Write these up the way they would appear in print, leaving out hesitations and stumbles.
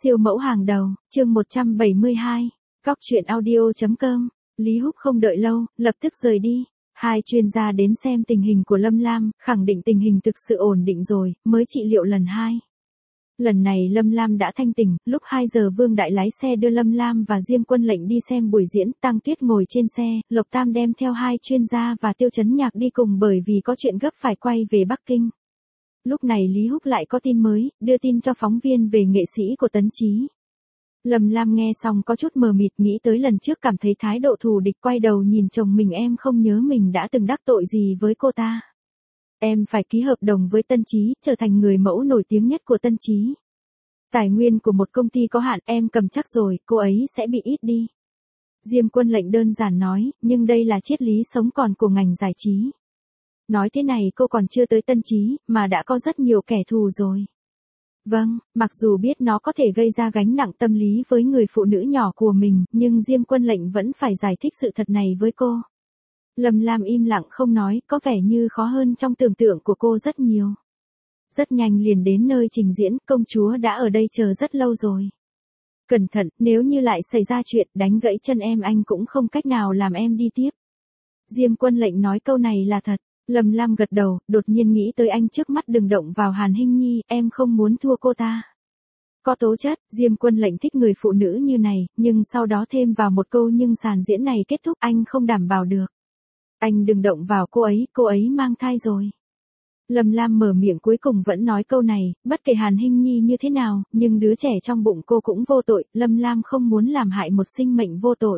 Siêu mẫu hàng đầu, chương 172, Góc truyện audio.com, Lý Húc không đợi lâu, lập tức rời đi. Hai chuyên gia đến xem tình hình của Lâm Lam, khẳng định tình hình thực sự ổn định rồi, mới trị liệu lần 2. Lần này Lâm Lam đã thanh tỉnh, lúc 2 giờ Vương Đại lái xe đưa Lâm Lam và Diêm Quân Lệnh đi xem buổi diễn, Tăng Tuyết ngồi trên xe, Lộc Tam đem theo hai chuyên gia và Tiêu Chấn Nhạc đi cùng bởi vì có chuyện gấp phải quay về Bắc Kinh. Lúc này Lý Húc lại có tin mới, đưa tin cho phóng viên về nghệ sĩ của Tấn Chí. Lâm Lam nghe xong có chút mờ mịt, nghĩ tới lần trước cảm thấy thái độ thù địch, quay đầu nhìn chồng mình, em không nhớ mình đã từng đắc tội gì với cô ta. Em phải ký hợp đồng với Tân Chí, trở thành người mẫu nổi tiếng nhất của Tân Chí. Tài nguyên của một công ty có hạn, em cầm chắc rồi, cô ấy sẽ bị ít đi. Diêm Quân Lệnh đơn giản nói, nhưng đây là triết lý sống còn của ngành giải trí. Nói thế này cô còn chưa tới Tân Chí, mà đã có rất nhiều kẻ thù rồi. Vâng, mặc dù biết nó có thể gây ra gánh nặng tâm lý với người phụ nữ nhỏ của mình, nhưng Diêm Quân Lệnh vẫn phải giải thích sự thật này với cô. Lâm Lam im lặng không nói, có vẻ như khó hơn trong tưởng tượng của cô rất nhiều. Rất nhanh liền đến nơi trình diễn, công chúa đã ở đây chờ rất lâu rồi. Cẩn thận, nếu như lại xảy ra chuyện đánh gãy chân em, anh cũng không cách nào làm em đi tiếp. Diêm Quân Lệnh nói câu này là thật. Lâm Lam gật đầu, đột nhiên nghĩ tới anh trước mắt, đừng động vào Hàn Hinh Nhi, em không muốn thua cô ta. Có tố chất, Diêm Quân Lệnh thích người phụ nữ như này, nhưng sau đó thêm vào một câu nhưng sàn diễn này kết thúc anh không đảm bảo được. Anh đừng động vào cô ấy mang thai rồi. Lâm Lam mở miệng cuối cùng vẫn nói câu này, bất kể Hàn Hinh Nhi như thế nào, nhưng đứa trẻ trong bụng cô cũng vô tội, Lâm Lam không muốn làm hại một sinh mệnh vô tội.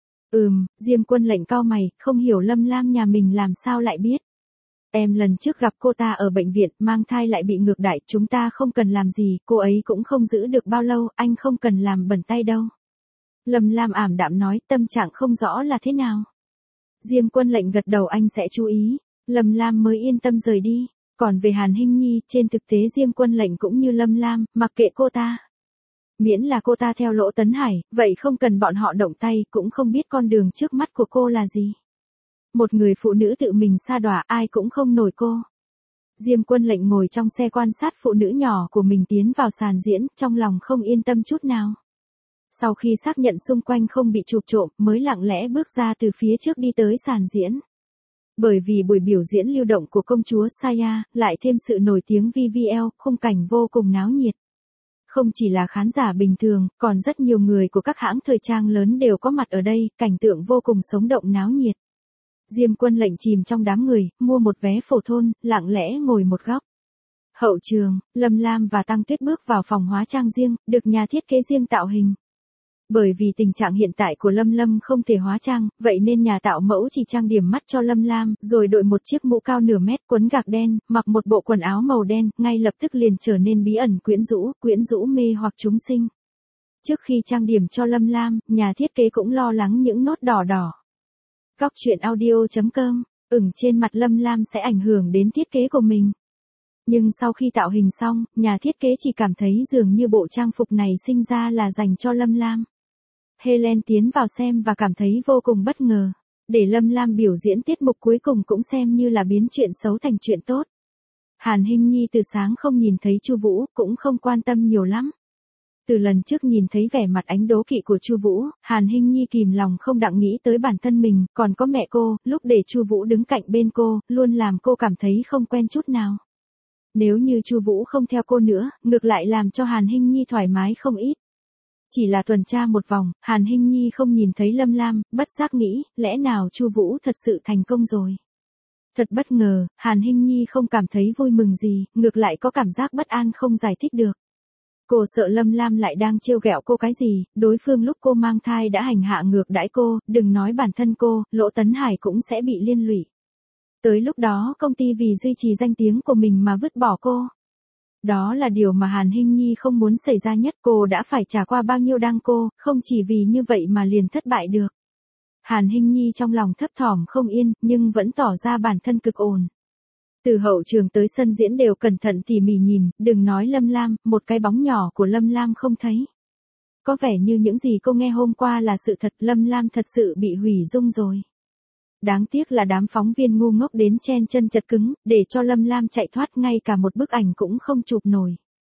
Diêm Quân Lệnh cau mày, không hiểu Lâm Lam nhà mình làm sao lại biết. Em lần trước gặp cô ta ở bệnh viện, mang thai lại bị ngược đại, chúng ta không cần làm gì, cô ấy cũng không giữ được bao lâu, anh không cần làm bẩn tay đâu. Lâm Lam ảm đạm nói, tâm trạng không rõ là thế nào. Diêm Quân Lệnh gật đầu, anh sẽ chú ý. Lâm Lam mới yên tâm rời đi. Còn về Hàn Hinh Nhi, trên thực tế Diêm Quân Lệnh cũng như Lâm Lam, mặc kệ cô ta. Miễn là cô ta theo Lỗ Tấn Hải, vậy không cần bọn họ động tay, cũng không biết con đường trước mắt của cô là gì. Một người phụ nữ tự mình sa đọa, ai cũng không nổi cô. Diêm Quân Lệnh ngồi trong xe quan sát phụ nữ nhỏ của mình tiến vào sàn diễn, trong lòng không yên tâm chút nào. Sau khi xác nhận xung quanh không bị chụp trộm, mới lặng lẽ bước ra từ phía trước đi tới sàn diễn. Bởi vì buổi biểu diễn lưu động của công chúa Saya, lại thêm sự nổi tiếng VVL, khung cảnh vô cùng náo nhiệt. Không chỉ là khán giả bình thường, còn rất nhiều người của các hãng thời trang lớn đều có mặt ở đây, cảnh tượng vô cùng sống động náo nhiệt. Diêm Quân Lệnh chìm trong đám người, mua một vé phổ thôn, lặng lẽ ngồi một góc. Hậu trường, Lâm Lam và Tăng Tuyết bước vào phòng hóa trang riêng, được nhà thiết kế riêng tạo hình. Bởi vì tình trạng hiện tại của Lâm Lâm không thể hóa trang, vậy nên nhà tạo mẫu chỉ trang điểm mắt cho Lâm Lam, rồi đội một chiếc mũ cao nửa mét, quấn gạc đen, mặc một bộ quần áo màu đen, ngay lập tức liền trở nên bí ẩn quyến rũ mê hoặc chúng sinh. Trước khi trang điểm cho Lâm Lam, nhà thiết kế cũng lo lắng những nốt đỏ đỏ. Góc truyện audio.com, ửng trên mặt Lâm Lam sẽ ảnh hưởng đến thiết kế của mình. Nhưng sau khi tạo hình xong, nhà thiết kế chỉ cảm thấy dường như bộ trang phục này sinh ra là dành cho Lâm Lam. Helen tiến vào xem và cảm thấy vô cùng bất ngờ. Để Lâm Lam biểu diễn tiết mục cuối cùng cũng xem như là biến chuyện xấu thành chuyện tốt. Hàn Hinh Nhi từ sáng không nhìn thấy Chu Vũ, cũng không quan tâm nhiều lắm. Từ lần trước nhìn thấy vẻ mặt ánh đố kỵ của Chu Vũ, Hàn Hinh Nhi kìm lòng không đặng nghĩ tới bản thân mình, còn có mẹ cô, lúc để Chu Vũ đứng cạnh bên cô, luôn làm cô cảm thấy không quen chút nào. Nếu như Chu Vũ không theo cô nữa, ngược lại làm cho Hàn Hinh Nhi thoải mái không ít. Chỉ là tuần tra một vòng, Hàn Hinh Nhi không nhìn thấy Lâm Lam, bất giác nghĩ, lẽ nào Chu Vũ thật sự thành công rồi. Thật bất ngờ, Hàn Hinh Nhi không cảm thấy vui mừng gì, ngược lại có cảm giác bất an không giải thích được. Cô sợ Lâm Lam lại đang trêu ghẹo cô cái gì, đối phương lúc cô mang thai đã hành hạ ngược đãi cô, đừng nói bản thân cô, Lỗ Tấn Hải cũng sẽ bị liên lụy. Tới lúc đó công ty vì duy trì danh tiếng của mình mà vứt bỏ cô. Đó là điều mà Hàn Hinh Nhi không muốn xảy ra nhất, cô đã phải trả qua bao nhiêu đăng cô, không chỉ vì như vậy mà liền thất bại được. Hàn Hinh Nhi trong lòng thấp thỏm không yên, nhưng vẫn tỏ ra bản thân cực ổn. Từ hậu trường tới sân diễn đều cẩn thận tỉ mỉ nhìn, đừng nói Lâm Lam, một cái bóng nhỏ của Lâm Lam không thấy. Có vẻ như những gì cô nghe hôm qua là sự thật, Lâm Lam thật sự bị hủy dung rồi. Đáng tiếc là đám phóng viên ngu ngốc đến chen chân chật cứng, để cho Lâm Lam chạy thoát, ngay cả một bức ảnh cũng không chụp nổi.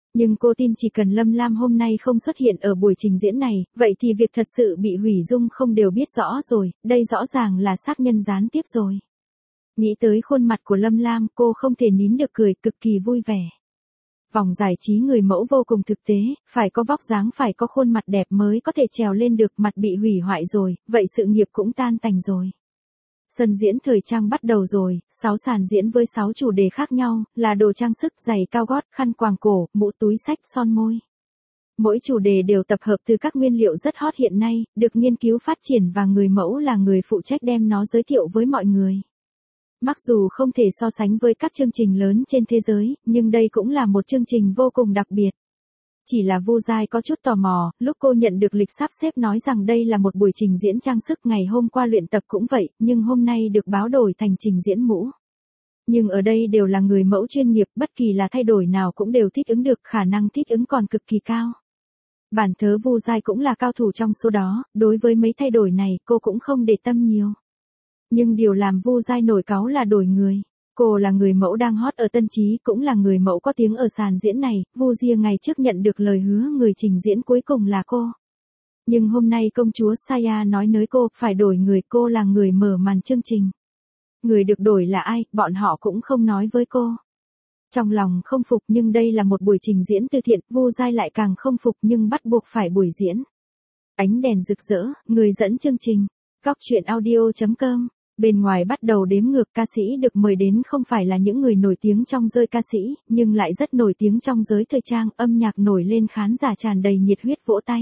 Nhưng cô tin chỉ cần Lâm Lam hôm nay không xuất hiện ở buổi trình diễn này, vậy thì việc thật sự bị hủy dung không đều biết rõ rồi, đây rõ ràng là xác nhân gián tiếp rồi. Nghĩ tới khuôn mặt của Lâm Lam, cô không thể nín được cười, cực kỳ vui vẻ. Vòng giải trí người mẫu vô cùng thực tế, phải có vóc dáng, phải có khuôn mặt đẹp mới có thể trèo lên được, mặt bị hủy hoại rồi, vậy sự nghiệp cũng tan tành rồi. Sân diễn thời trang bắt đầu rồi, 6 sàn diễn với 6 chủ đề khác nhau, là đồ trang sức, giày cao gót, khăn quàng cổ, mũ túi xách, son môi. Mỗi chủ đề đều tập hợp từ các nguyên liệu rất hot hiện nay, được nghiên cứu phát triển và người mẫu là người phụ trách đem nó giới thiệu với mọi người. Mặc dù không thể so sánh với các chương trình lớn trên thế giới, nhưng đây cũng là một chương trình vô cùng đặc biệt. Chỉ là Vu Giai có chút tò mò, lúc cô nhận được lịch sắp xếp nói rằng đây là một buổi trình diễn trang sức, ngày hôm qua luyện tập cũng vậy, nhưng hôm nay được báo đổi thành trình diễn mũ. Nhưng ở đây đều là người mẫu chuyên nghiệp, bất kỳ là thay đổi nào cũng đều thích ứng được, khả năng thích ứng còn cực kỳ cao. Bản thớ Vu Giai cũng là cao thủ trong số đó, đối với mấy thay đổi này cô cũng không để tâm nhiều. Nhưng điều làm Vu Giai nổi cáu là đổi người. Cô là người mẫu đang hot ở Tân Chí, cũng là người mẫu có tiếng ở sàn diễn này, Vu Gia ngày trước nhận được lời hứa người trình diễn cuối cùng là cô. Nhưng hôm nay công chúa Saya nói nới cô, phải đổi người, cô là người mở màn chương trình. Người được đổi là ai, bọn họ cũng không nói với cô. Trong lòng không phục, nhưng đây là một buổi trình diễn từ thiện, Vu Gia lại càng không phục nhưng bắt buộc phải buổi diễn. Ánh đèn rực rỡ, người dẫn chương trình. Góc truyện audio.com. Bên ngoài bắt đầu đếm ngược, ca sĩ được mời đến không phải là những người nổi tiếng trong giới ca sĩ, nhưng lại rất nổi tiếng trong giới thời trang, âm nhạc nổi lên, khán giả tràn đầy nhiệt huyết vỗ tay.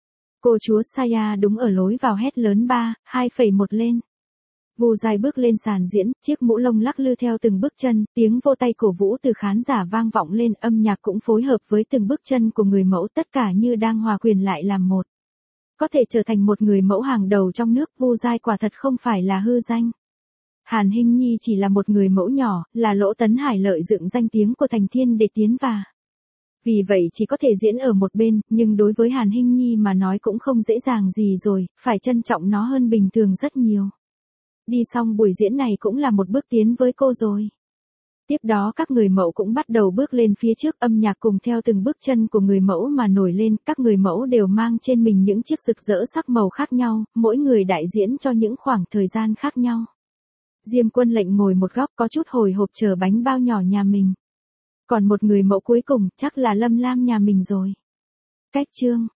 Cô chúa Saya đúng ở lối vào hét lớn 3, 2,1 lên. Vu Giai bước lên sàn diễn, chiếc mũ lông lắc lư theo từng bước chân, tiếng vô tay cổ vũ từ khán giả vang vọng lên, âm nhạc cũng phối hợp với từng bước chân của người mẫu, tất cả như đang hòa quyện lại làm một. Có thể trở thành một người mẫu hàng đầu trong nước, Vu Giai quả thật không phải là hư danh. Hàn Hinh Nhi chỉ là một người mẫu nhỏ, là Lỗ Tấn Hải lợi dụng danh tiếng của Thành Thiên để tiến vào. Vì vậy chỉ có thể diễn ở một bên, nhưng đối với Hàn Hinh Nhi mà nói cũng không dễ dàng gì rồi, phải trân trọng nó hơn bình thường rất nhiều. Đi xong buổi diễn này cũng là một bước tiến với cô rồi. Tiếp đó các người mẫu cũng bắt đầu bước lên phía trước, âm nhạc cùng theo từng bước chân của người mẫu mà nổi lên, các người mẫu đều mang trên mình những chiếc rực rỡ sắc màu khác nhau, mỗi người đại diễn cho những khoảng thời gian khác nhau. Diêm Quân Lệnh ngồi một góc có chút hồi hộp chờ bánh bao nhỏ nhà mình. Còn một người mẫu cuối cùng chắc là Lâm Lam nhà mình rồi. Cách chương